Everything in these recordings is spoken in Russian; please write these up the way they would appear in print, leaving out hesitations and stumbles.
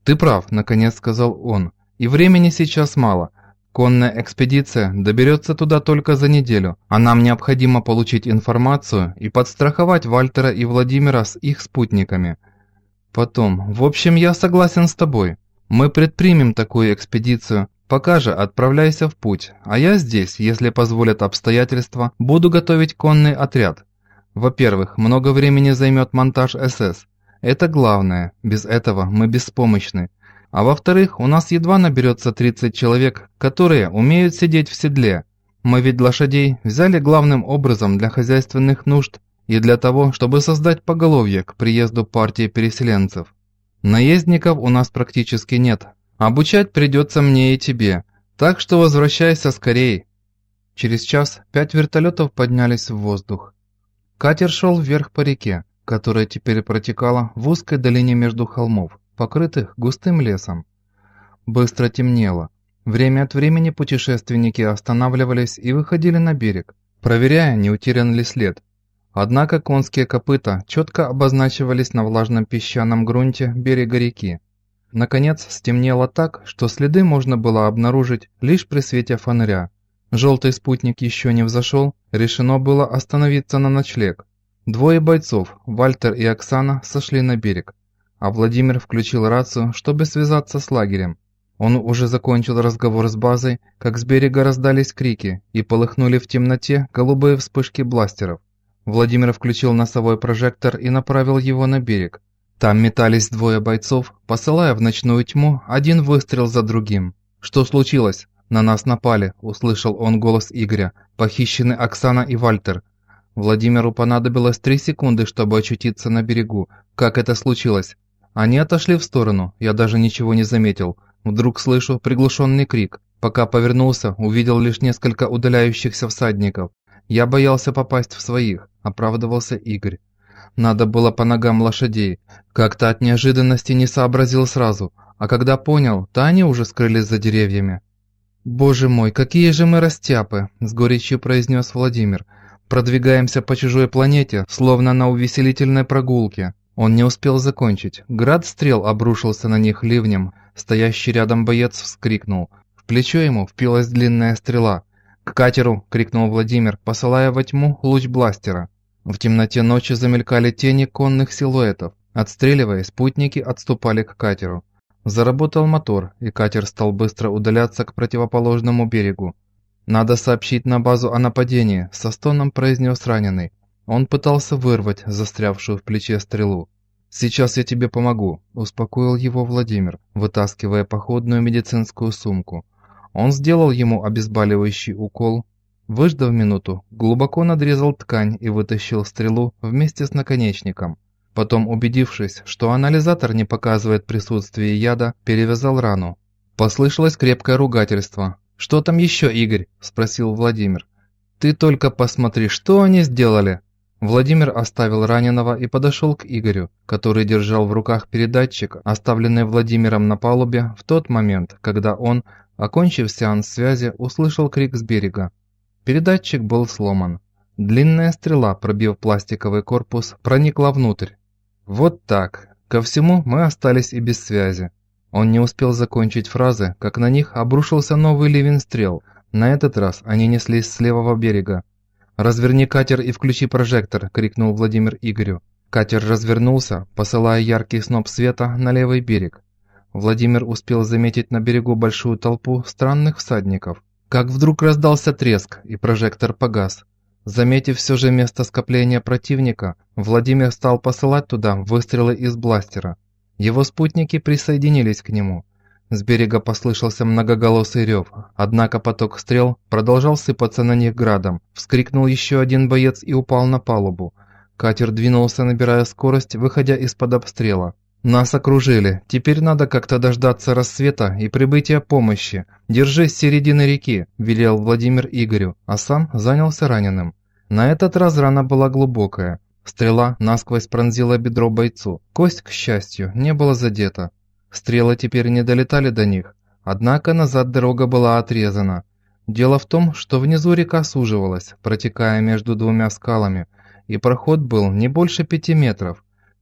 «Ты прав», – наконец сказал он. «И времени сейчас мало. Конная экспедиция доберется туда только за неделю, а нам необходимо получить информацию и подстраховать Вальтера и Владимира с их спутниками. Потом, в общем, я согласен с тобой. Мы предпримем такую экспедицию. Пока же отправляйся в путь, а я здесь, если позволят обстоятельства, буду готовить конный отряд. Во-первых, много времени займет монтаж СС. Это главное, без этого мы беспомощны. А во-вторых, у нас едва наберется 30 человек, которые умеют сидеть в седле. Мы ведь лошадей взяли главным образом для хозяйственных нужд и для того, чтобы создать поголовье к приезду партии переселенцев. Наездников у нас практически нет. Обучать придется мне и тебе, так что возвращайся скорей». Через час 5 вертолетов поднялись в воздух. Катер шел вверх по реке, которая теперь протекала в узкой долине между холмов, покрытых густым лесом. Быстро темнело. Время от времени путешественники останавливались и выходили на берег, проверяя, не утерян ли след. Однако конские копыта четко обозначивались на влажном песчаном грунте берега реки. Наконец стемнело так, что следы можно было обнаружить лишь при свете фонаря. Желтый спутник еще не взошел, решено было остановиться на ночлег. Двое бойцов, Вальтер и Оксана, сошли на берег, а Владимир включил рацию, чтобы связаться с лагерем. Он уже закончил разговор с базой, как с берега раздались крики и полыхнули в темноте голубые вспышки бластеров. Владимир включил носовой прожектор и направил его на берег. Там метались двое бойцов, посылая в ночную тьму один выстрел за другим. «Что случилось? На нас напали», – услышал он голос Игоря. «Похищены Оксана и Вальтер». Владимиру понадобилось 3 секунды, чтобы очутиться на берегу. Как это случилось? Они отошли в сторону, я даже ничего не заметил. Вдруг слышу приглушенный крик. Пока повернулся, увидел лишь несколько удаляющихся всадников. Я боялся попасть в своих, оправдывался Игорь. Надо было по ногам лошадей. Как-то от неожиданности не сообразил сразу, а когда понял, то они уже скрылись за деревьями. «Боже мой, какие же мы растяпы!» – с горечью произнес Владимир. «Продвигаемся по чужой планете, словно на увеселительной прогулке». Он не успел закончить. Град стрел обрушился на них ливнем. Стоящий рядом боец вскрикнул. В плечо ему впилась длинная стрела. «К катеру!» – крикнул Владимир, посылая во тьму луч бластера. В темноте ночи замелькали тени конных силуэтов. Отстреливаясь, спутники отступали к катеру. Заработал мотор, и катер стал быстро удаляться к противоположному берегу. «Надо сообщить на базу о нападении», – со стоном произнес раненый. Он пытался вырвать застрявшую в плече стрелу. «Сейчас я тебе помогу», – успокоил его Владимир, вытаскивая походную медицинскую сумку. Он сделал ему обезболивающий укол. Выждав минуту, глубоко надрезал ткань и вытащил стрелу вместе с наконечником. Потом, убедившись, что анализатор не показывает присутствие яда, перевязал рану. Послышалось крепкое ругательство. «Что там еще, Игорь?» – спросил Владимир. «Ты только посмотри, что они сделали!» Владимир оставил раненого и подошел к Игорю, который держал в руках передатчик, оставленный Владимиром на палубе в тот момент, когда он, окончив сеанс связи, услышал крик с берега. Передатчик был сломан. Длинная стрела, пробив пластиковый корпус, проникла внутрь. «Вот так. Ко всему мы остались и без связи». Он не успел закончить фразы, как на них обрушился новый ливень стрел. На этот раз они неслись с левого берега. «Разверни катер и включи прожектор!» – крикнул Владимир Игорю. Катер развернулся, посылая яркий сноп света на левый берег. Владимир успел заметить на берегу большую толпу странных всадников. Как вдруг раздался треск, и прожектор погас. Заметив все же место скопления противника, Владимир стал посылать туда выстрелы из бластера. Его спутники присоединились к нему. С берега послышался многоголосый рев, однако поток стрел продолжал сыпаться на них градом. Вскрикнул еще один боец и упал на палубу. Катер двинулся, набирая скорость, выходя из-под обстрела. «Нас окружили. Теперь надо как-то дождаться рассвета и прибытия помощи. Держись с середины реки», – велел Владимир Игорю, а сам занялся раненым. На этот раз рана была глубокая. Стрела насквозь пронзила бедро бойцу. Кость, к счастью, не была задета. Стрелы теперь не долетали до них, однако назад дорога была отрезана. Дело в том, что внизу река суживалась, протекая между двумя скалами, и проход был не больше 5 метров.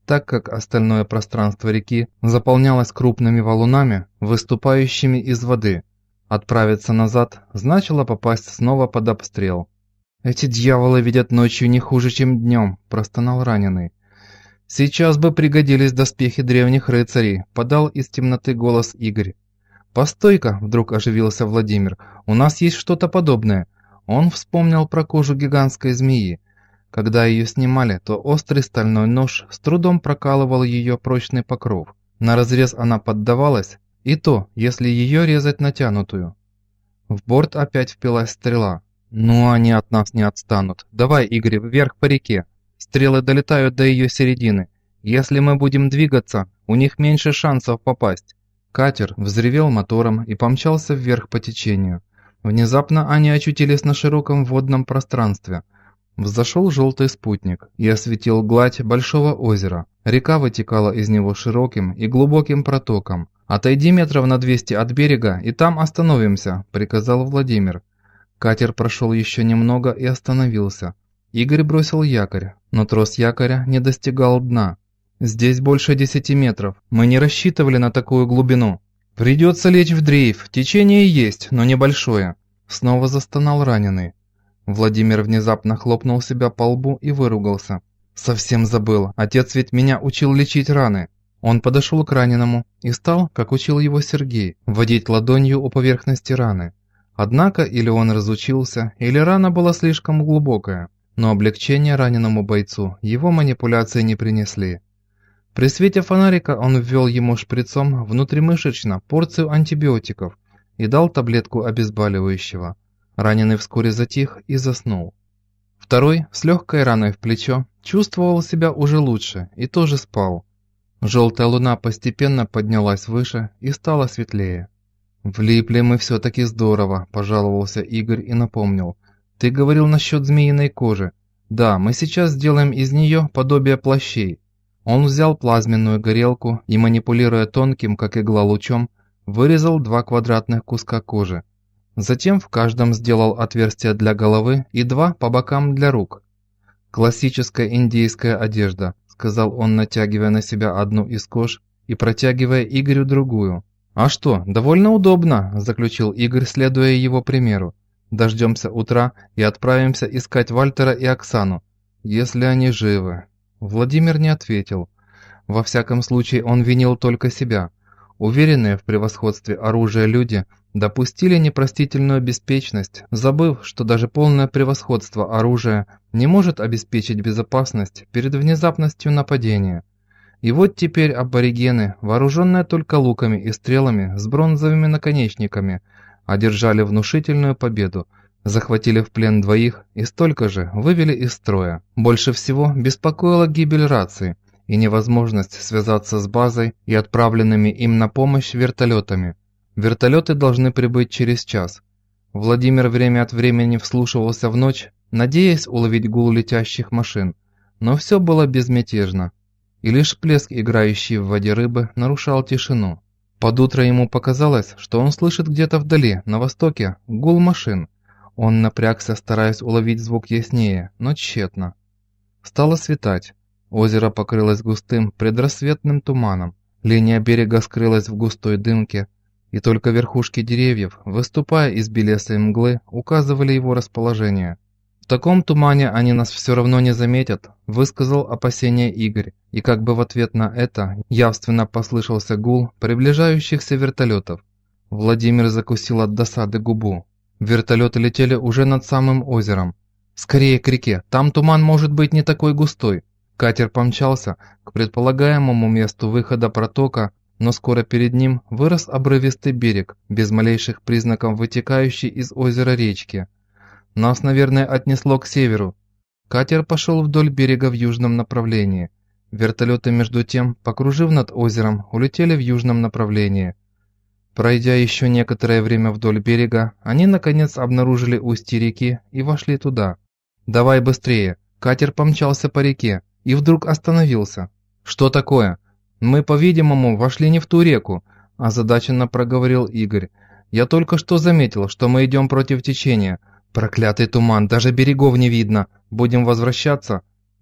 так как остальное пространство реки заполнялось крупными валунами, выступающими из воды. Отправиться назад значило попасть снова под обстрел. «Эти дьяволы видят ночью не хуже, чем днем», – простонал раненый. «Сейчас бы пригодились доспехи древних рыцарей», – подал из темноты голос Игорь. «Постой-ка», – вдруг оживился Владимир, – «у нас есть что-то подобное». Он вспомнил про кожу гигантской змеи. Когда ее снимали, то острый стальной нож с трудом прокалывал ее прочный покров. На разрез она поддавалась, и то, если ее резать натянутую. В борт опять впилась стрела. «Ну, они от нас не отстанут. Давай, Игорь, вверх по реке. Стрелы долетают до ее середины. Если мы будем двигаться, у них меньше шансов попасть». Катер взревел мотором и помчался вверх по течению. Внезапно они очутились на широком водном пространстве. Взошел желтый спутник и осветил гладь большого озера. Река вытекала из него широким и глубоким протоком. «Отойди метров на 200 от берега, и там остановимся», – приказал Владимир. Катер прошел еще немного и остановился. Игорь бросил якорь, но трос якоря не достигал дна. «Здесь больше 10 метров. Мы не рассчитывали на такую глубину. Придется лечь в дрейф. Течение есть, но небольшое». Снова застонал раненый. Владимир внезапно хлопнул себя по лбу и выругался. «Совсем забыл. Отец ведь меня учил лечить раны». Он подошел к раненому и стал, как учил его Сергей, водить ладонью у поверхности раны. Однако или он разучился, или рана была слишком глубокая, но облегчения раненому бойцу его манипуляции не принесли. При свете фонарика он ввел ему шприцом внутримышечно порцию антибиотиков и дал таблетку обезболивающего. Раненый вскоре затих и заснул. Второй, с легкой раной в плечо, чувствовал себя уже лучше и тоже спал. Желтая луна постепенно поднялась выше и стала светлее. «Влипли мы все-таки здорово», – пожаловался Игорь и напомнил. «Ты говорил насчет змеиной кожи. Да, мы сейчас сделаем из нее подобие плащей». Он взял плазменную горелку и, манипулируя тонким, как игла, лучом, вырезал 2 квадратных куска кожи. Затем в каждом сделал отверстие для головы и 2 по бокам для рук. «Классическая индейская одежда», – сказал он, натягивая на себя одну из кож и протягивая Игорю другую. «А что, довольно удобно», – заключил Игорь, следуя его примеру. «Дождемся утра и отправимся искать Вальтера и Оксану, если они живы». Владимир не ответил. Во всяком случае, он винил только себя. Уверенные в превосходстве оружия люди допустили непростительную беспечность, забыв, что даже полное превосходство оружия не может обеспечить безопасность перед внезапностью нападения. И вот теперь аборигены, вооруженные только луками и стрелами с бронзовыми наконечниками, одержали внушительную победу, захватили в плен 2 и столько же вывели из строя. Больше всего беспокоила гибель рации и невозможность связаться с базой и отправленными им на помощь вертолетами. Вертолеты должны прибыть через час. Владимир время от времени вслушивался в ночь, надеясь уловить гул летящих машин, но все было безмятежно. И лишь плеск играющей в воде рыбы нарушал тишину. Под утро ему показалось, что он слышит где-то вдали, на востоке, гул машин. Он напрягся, стараясь уловить звук яснее, но тщетно. Стало светать. Озеро покрылось густым предрассветным туманом. Линия берега скрылась в густой дымке, и только верхушки деревьев, выступая из белесой мглы, указывали его расположение. «В таком тумане они нас все равно не заметят», – высказал опасение Игорь, и как бы в ответ на это явственно послышался гул приближающихся вертолетов. Владимир закусил от досады губу. Вертолеты летели уже над самым озером. «Скорее к реке, там туман может быть не такой густой». Катер помчался к предполагаемому месту выхода протока, но скоро перед ним вырос обрывистый берег, без малейших признаков вытекающей из озера речки. «Нас, наверное, отнесло к северу». Катер пошел вдоль берега в южном направлении. Вертолеты, между тем, покружив над озером, улетели в южном направлении. Пройдя еще некоторое время вдоль берега, они, наконец, обнаружили устье реки и вошли туда. «Давай быстрее!» Катер помчался по реке и вдруг остановился. «Что такое?» «Мы, по-видимому, вошли не в ту реку», – озадаченно проговорил Игорь. «Я только что заметил, что мы идем против течения. Проклятый туман, даже берегов не видно. Будем возвращаться?»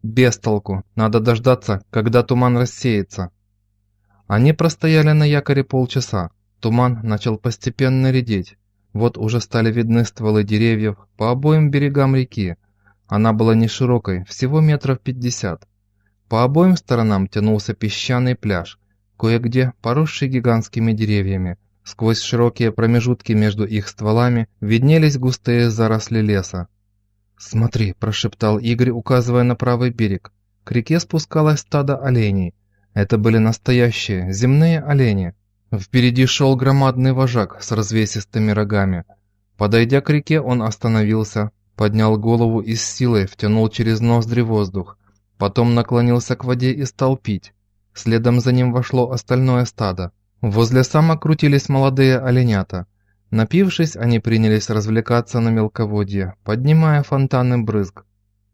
Без толку, надо дождаться, когда туман рассеется. Они простояли на якоре полчаса. Туман начал постепенно редеть. Вот уже стали видны стволы деревьев по обоим берегам реки. Она была не широкой, всего метров 50. По обоим сторонам тянулся песчаный пляж, кое-где поросший гигантскими деревьями. Сквозь широкие промежутки между их стволами виднелись густые заросли леса. «Смотри», – прошептал Игорь, указывая на правый берег. К реке спускалось стадо оленей. Это были настоящие земные олени. Впереди шел громадный вожак с развесистыми рогами. Подойдя к реке, он остановился, поднял голову и с силой втянул через ноздри воздух. Потом наклонился к воде и стал пить. Следом за ним вошло остальное стадо. Возле самок крутились молодые оленята. Напившись, они принялись развлекаться на мелководье, поднимая фонтаны брызг.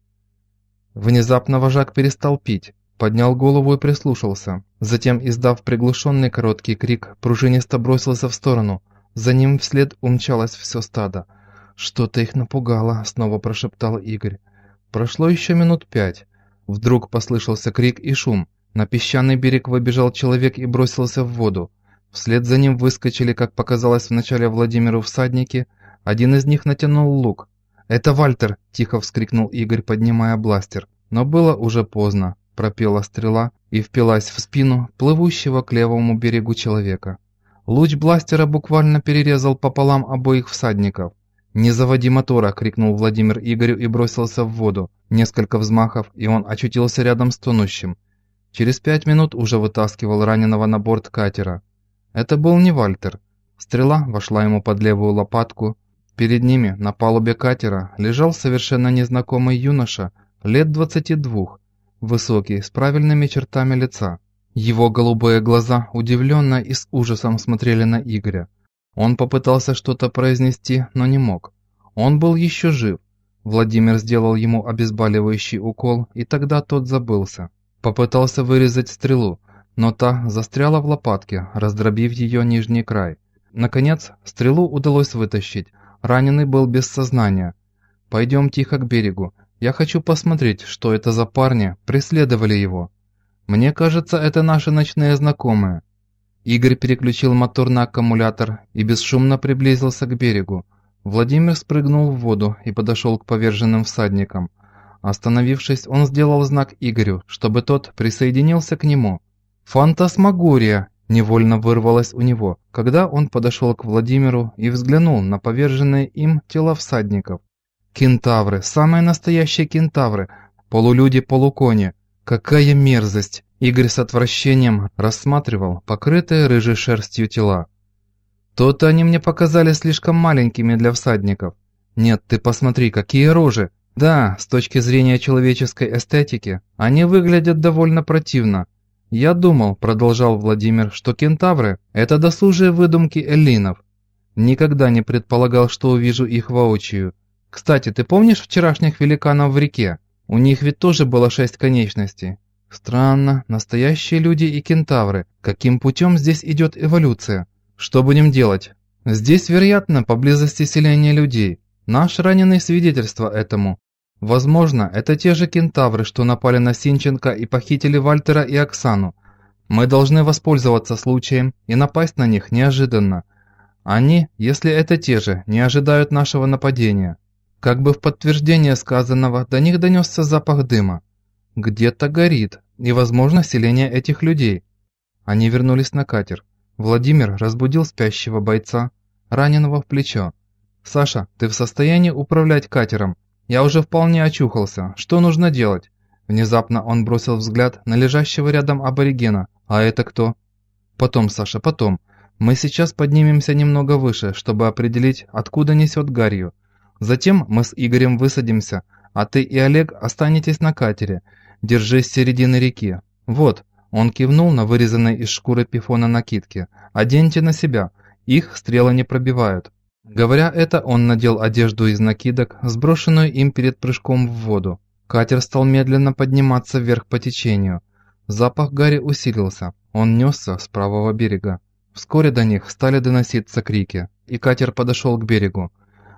Внезапно вожак перестал пить, поднял голову и прислушался. Затем, издав приглушенный короткий крик, пружинисто бросился в сторону. За ним вслед умчалось все стадо. «Что-то их напугало», — снова прошептал Игорь. Прошло еще минут 5. Вдруг послышался крик и шум. На песчаный берег выбежал человек и бросился в воду. Вслед за ним выскочили, как показалось вначале Владимиру, всадники. Один из них натянул лук. «Это Вальтер!» – тихо вскрикнул Игорь, поднимая бластер. Но было уже поздно. Пропела стрела и впилась в спину плывущего к левому берегу человека. Луч бластера буквально перерезал пополам обоих всадников. «Не заводи мотора!» – крикнул Владимир Игорю и бросился в воду. Несколько взмахов, и он очутился рядом с тонущим. Через 5 минут уже вытаскивал раненого на борт катера. Это был не Вальтер. Стрела вошла ему под левую лопатку. Перед ними, на палубе катера, лежал совершенно незнакомый юноша, лет 22, высокий, с правильными чертами лица. Его голубые глаза удивленно и с ужасом смотрели на Игоря. Он попытался что-то произнести, но не мог. Он был еще жив. Владимир сделал ему обезболивающий укол, и тогда тот забылся. Попытался вырезать стрелу, но та застряла в лопатке, раздробив ее нижний край. Наконец, стрелу удалось вытащить. Раненый был без сознания. «Пойдем тихо к берегу. Я хочу посмотреть, что это за парни преследовали его. Мне кажется, это наши ночные знакомые». Игорь переключил мотор на аккумулятор и бесшумно приблизился к берегу. Владимир спрыгнул в воду и подошел к поверженным всадникам. Остановившись, он сделал знак Игорю, чтобы тот присоединился к нему. «Фантасмагория!» – невольно вырвалось у него, когда он подошел к Владимиру и взглянул на поверженные им тела всадников. «Кентавры, самые настоящие кентавры, полулюди-полукони. Какая мерзость!» Игорь с отвращением рассматривал покрытые рыжей шерстью тела. «То-то они мне показались слишком маленькими для всадников. Нет, ты посмотри, какие рожи! Да, с точки зрения человеческой эстетики, они выглядят довольно противно. Я думал, продолжал Владимир, что кентавры – это досужие выдумки эллинов. Никогда не предполагал, что увижу их воочию. Кстати, ты помнишь вчерашних великанов в реке? У них ведь тоже было 6 конечностей. Странно, настоящие люди и кентавры. Каким путем здесь идет эволюция? Что будем делать? Здесь, вероятно, поблизости селения людей. Наш раненый свидетельство этому. Возможно, это те же кентавры, что напали на Синченко и похитили Вальтера и Оксану. Мы должны воспользоваться случаем и напасть на них неожиданно. Они, если это те же, не ожидают нашего нападения. Как бы в подтверждение сказанного, до них донесся запах дыма. Где-то горит, и, возможно, селение этих людей. Они вернулись на катер. Владимир разбудил спящего бойца, раненого в плечо. «Саша, ты в состоянии управлять катером? Я уже вполне очухался. Что нужно делать?» Внезапно он бросил взгляд на лежащего рядом аборигена. «А это кто?» «Потом, Саша, потом. Мы сейчас поднимемся немного выше, чтобы определить, откуда несет гарью. Затем мы с Игорем высадимся, а ты и Олег останетесь на катере. Держись с середины реки. Вот». Он кивнул на вырезанной из шкуры пифона накидки. «Оденьте на себя. Их стрелы не пробивают». Говоря это, он надел одежду из накидок, сброшенную им перед прыжком в воду. Катер стал медленно подниматься вверх по течению. Запах гари усилился. Он несся с правого берега. Вскоре до них стали доноситься крики, и катер подошел к берегу.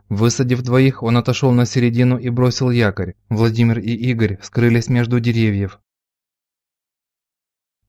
Высадив двоих, он отошел на середину и бросил якорь. Владимир и Игорь скрылись между деревьев.